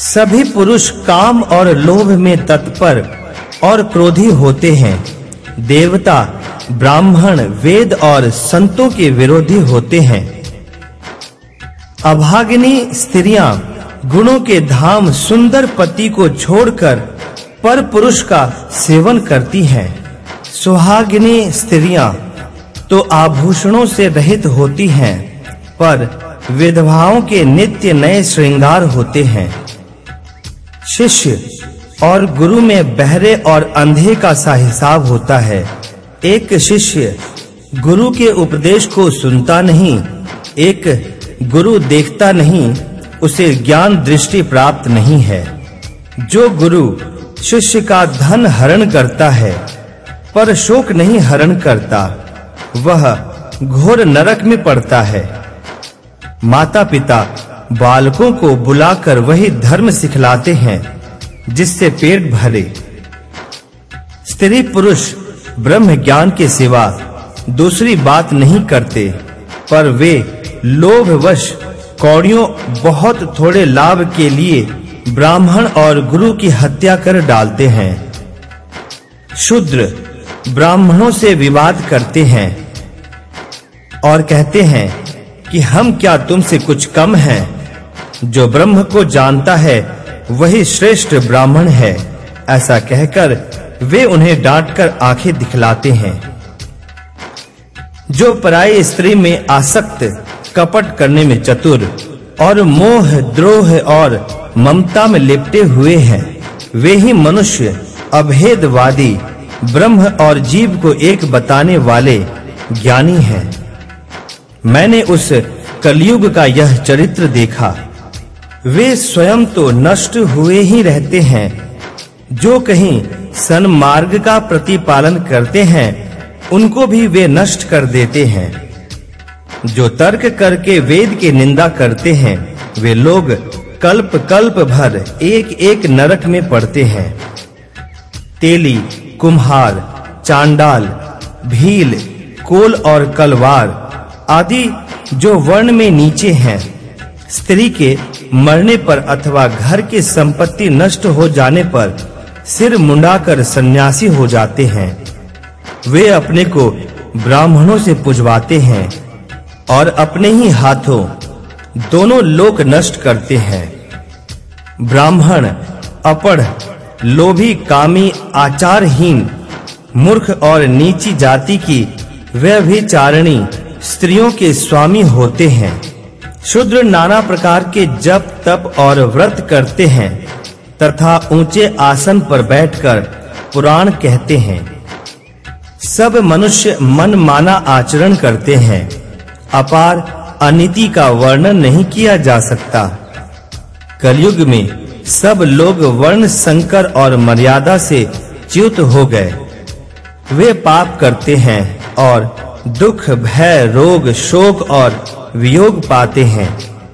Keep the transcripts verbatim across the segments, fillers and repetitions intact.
सभी पुरुष काम और लोभ में तत्पर और क्रोधी होते हैं। देवता, ब्राह्मण, वेद और संतों के विरोधी होते हैं। अभागिनी स्त्रियां गुणों के धाम सुंदर पति को छोड़कर पर पुरुष का सेवन करती हैं। सुहागिनी स्त्रियां तो आभूषणों से रहित होती हैं, पर विधवाओं के नित्य नए श्रृंगार होते हैं। शिष्य और गुरु में बहरे और अंधे का सा हिसाब होता है। एक शिष्य गुरु के उपदेश को सुनता नहीं, एक गुरु देखता नहीं, उसे ज्ञान दृष्टि प्राप्त नहीं है। जो गुरु शिष्य का धन हरण करता है पर शोक नहीं हरण करता, वह घोर नरक में पड़ता है। माता-पिता बालकों को बुलाकर वही धर्म सिखलाते हैं जिससे पेट भरे। स्त्री पुरुष ब्रह्म ज्ञान के सिवा दूसरी बात नहीं करते, पर वे लोभवश कौड़ियों बहुत थोड़े लाभ के लिए ब्राह्मण और गुरु की हत्या कर डालते हैं। शूद्र ब्राह्मणों से विवाद करते हैं और कहते हैं कि हम क्या तुमसे कुछ कम हैं। जो ब्रह्म को जानता है वही श्रेष्ठ ब्राह्मण है। ऐसा कहकर वे उन्हें डांटकर आंखें दिखलाते हैं। जो पराई स्त्री में आसक्त, कपट करने में चतुर और मोह, द्रोह और ममता में लिपटे हुए हैं, वे ही मनुष्य अभेदवादी, ब्रह्म और जीव को एक बताने वाले ज्ञानी हैं। मैंने उस कलयुग का यह चरित्र देखा। वे स्वयं तो नष्ट हुए ही रहते हैं, जो कहीं सन्मार्ग का प्रतिपालन करते हैं उनको भी वे नष्ट कर देते हैं। जो तर्क करके वेद की निंदा करते हैं, वे लोग कल्प कल्प भर एक-एक नरक में पड़ते हैं। तेली, कुम्हार, चांडाल, भील, कोल और कलवार आदि जो वर्ण में नीचे हैं, स्त्री के मरने पर अथवा घर की संपत्ति नष्ट हो जाने पर सिर मुंडाकर सन्यासी हो जाते हैं। वे अपने को ब्राह्मणों से पुजवाते हैं और अपने ही हाथों दोनों लोक नष्ट करते हैं। ब्राह्मण अपढ़, लोभी, कामी, आचारहीन, मूर्ख और नीची जाति की व्यभिचारिणी स्त्रियों के स्वामी होते हैं। शूद्र नाना प्रकार के जप, तप और व्रत करते हैं तथा ऊंचे आसन पर बैठकर पुराण कहते हैं। सब मनुष्य मनमाना आचरण करते हैं। अपार अनीति का वर्णन नहीं किया जा सकता। कलयुग में सब लोग वर्ण संकर और मर्यादा से च्युत हो गए। वे पाप करते हैं और दुख, भय, रोग, शोक और वियोग पाते हैं।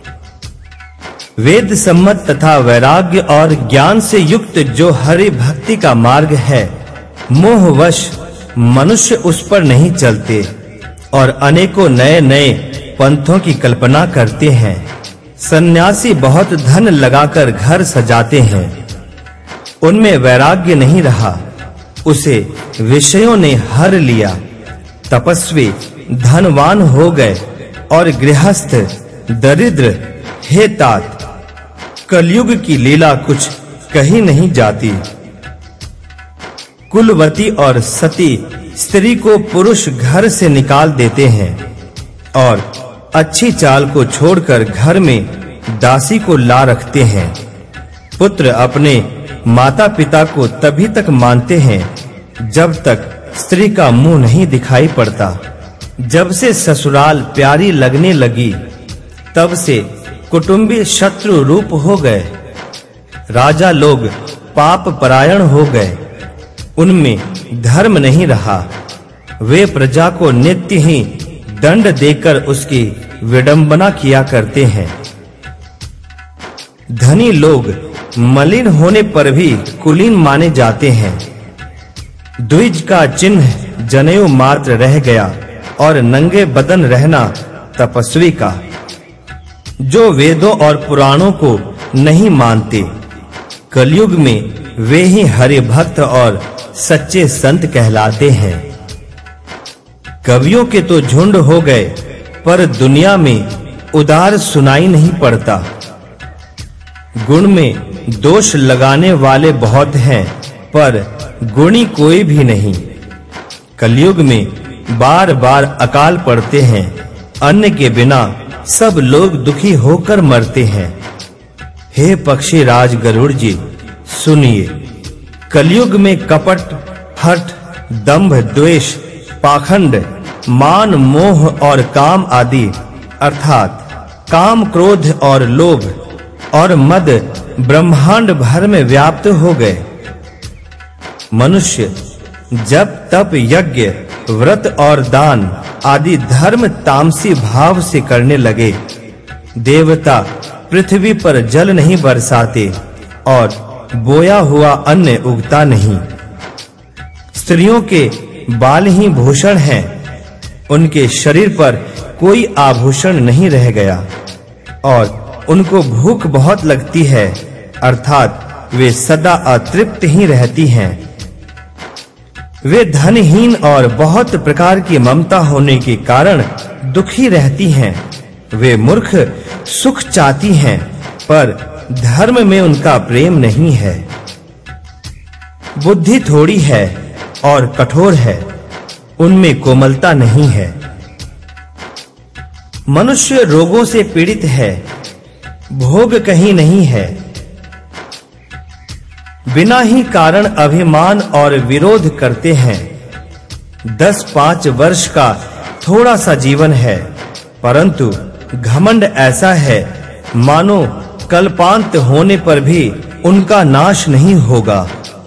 वेद सम्मत तथा वैराग्य और ज्ञान से युक्त जो हरि भक्ति का मार्ग है, मोहवश मनुष्य उस पर नहीं चलते और अनेकों नए-नए पंथों की कल्पना करते हैं। सन्यासी बहुत धन लगाकर घर सजाते हैं, उनमें वैराग्य नहीं रहा, उसे विषयों ने हर लिया। तपस्वी धनवान हो गए और गृहस्थ दरिद्र। हे तात, कलयुग की लीला कुछ कही नहीं जाती। कुलवती और सती स्त्री को पुरुष घर से निकाल देते हैं और अच्छी चाल को छोड़कर घर में दासी को ला रखते हैं। पुत्र अपने माता-पिता को तभी तक मानते हैं जब तक स्त्री का मुंह नहीं दिखाई पड़ता। जब से ससुराल प्यारी लगने लगी, तब से कुटुंबी शत्रु रूप हो गए। राजा लोग पाप परायण हो गए, उनमें धर्म नहीं रहा। वे प्रजा को नित्य ही दंड देकर उसकी विडंबना किया करते हैं। धनी लोग मलिन होने पर भी कुलीन माने जाते हैं। द्विज का चिन्ह जनेऊ मात्र रह गया और नंगे बदन रहना तपस्वी का। जो वेदों और पुराणों को नहीं मानते। कलयुग में वे ही हरि भक्त और सच्चे संत कहलाते हैं। कवियों के तो झुंड हो गए, पर दुनिया में उदार सुनाई नहीं पड़ता। गुण में दोष लगाने वाले बहुत हैं, पर गुणी कोई भी नहीं। कलयुग में बार-बार अकाल पड़ते हैं, अन्न के बिना सब लोग दुखी होकर मरते हैं। हे पक्षी राज गरुड़ जी, सुनिए। कलयुग में कपट, हठ, दंभ, द्वेष, पाखंड, मान, मोह और काम आदि अर्थात काम, क्रोध और लोभ और मद ब्रह्मांड भर में व्याप्त हो गए। मनुष्य जब तप, यज्ञ, व्रत और दान आदि धर्म तामसी भाव से करने लगे, देवता पृथ्वी पर जल नहीं बरसाते और बोया हुआ अन्न उगता नहीं। स्त्रियों के बाल ही भूषण हैं, उनके शरीर पर कोई आभूषण नहीं रह गया और उनको भूख बहुत लगती है, अर्थात वे सदा अतृप्त ही रहती हैं। वे धनहीन और बहुत प्रकार की ममता होने के कारण दुखी रहती हैं। वे मूर्ख सुख चाहती हैं, पर धर्म में उनका प्रेम नहीं है। बुद्धि थोड़ी है और कठोर है, उनमें कोमलता नहीं है। मनुष्य रोगों से पीड़ित है, भोग कहीं नहीं है। बिना ही कारण अभिमान और विरोध करते हैं। दस पांच वर्ष का थोड़ा सा जीवन है, परंतु घमंड ऐसा है मानो कल्पांत होने पर भी उनका नाश नहीं होगा।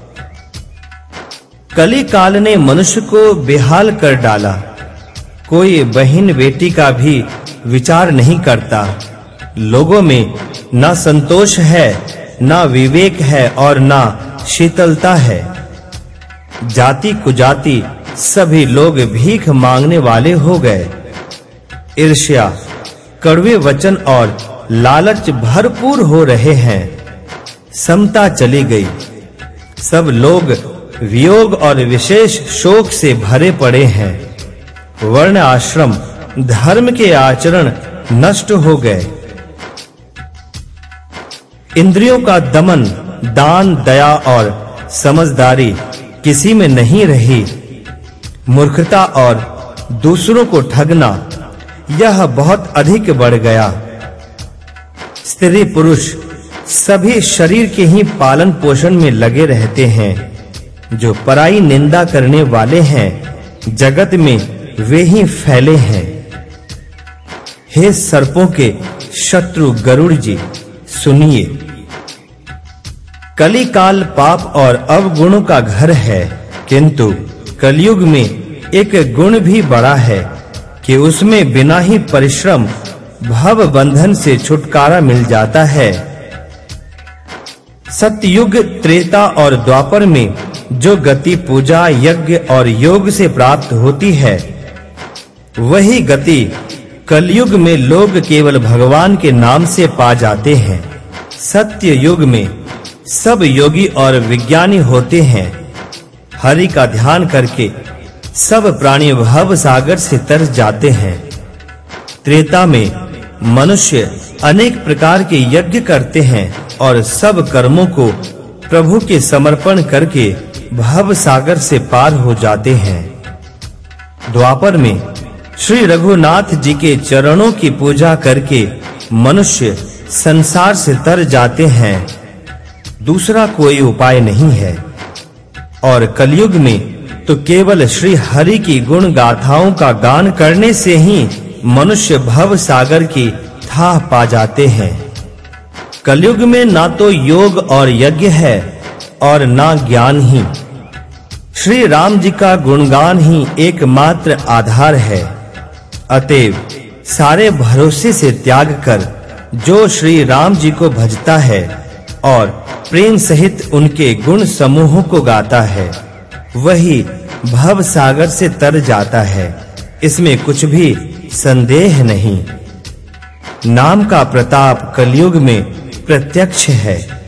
कली काल ने मनुष्य को बेहाल कर डाला। कोई बहन बेटी का भी विचार नहीं करता। लोगों में ना संतोष है, ना विवेक है और ना शीतलता है। जाति कुजाति सभी लोग भीख मांगने वाले हो गए। ईर्ष्या, कड़वे वचन और लालच भरपूर हो रहे हैं। समता चली गई। सब लोग वियोग और विशेष शोक से भरे पड़े हैं। वर्ण आश्रम धर्म के आचरण नष्ट हो गए। इंद्रियों का दमन, दान, दया और समझदारी किसी में नहीं रही। मूर्खता और दूसरों को ठगना यह बहुत अधिक बढ़ गया। स्त्री पुरुष सभी शरीर के ही पालन पोषण में लगे रहते हैं। जो पराई निंदा करने वाले हैं, जगत में वे ही फैले हैं। हे सर्पों के शत्रु गरुड़ जी, सुनिए। कली काल पाप और अवगुणों का घर है, किंतु कलयुग में एक गुण भी बड़ा है कि उसमें बिना ही परिश्रम भव बंधन से छुटकारा मिल जाता है। सतयुग, त्रेता और द्वापर में जो गति पूजा, यज्ञ और योग से प्राप्त होती है, वही गति कलयुग में लोग केवल भगवान के नाम से पा जाते हैं। सत्य युग में सब योगी और विज्ञानी होते हैं। हरि का ध्यान करके सब प्राणी भव सागर से तर जाते हैं। त्रेता में मनुष्य अनेक प्रकार के यज्ञ करते हैं और सब कर्मों को प्रभु के समर्पण करके भव सागर से पार हो जाते हैं। द्वापर में श्री रघुनाथ जी के चरणों की पूजा करके मनुष्य संसार से तर जाते हैं। दूसरा कोई उपाय नहीं है। और कलयुग में तो केवल श्री हरि की गुण गाथाओं का गान करने से ही मनुष्य भव सागर की थाह पा जाते हैं। कलयुग में ना तो योग और यज्ञ है और ना ज्ञान ही। श्री राम जी का गुणगान ही एकमात्र आधार है। अतएव सारे भरोसे से त्याग कर जो श्री राम जी को भजता है और प्रेम सहित उनके गुण समूहों को गाता है, वही भव सागर से तर जाता है। इसमें कुछ भी संदेह नहीं। नाम का प्रताप कलयुग में प्रत्यक्ष है।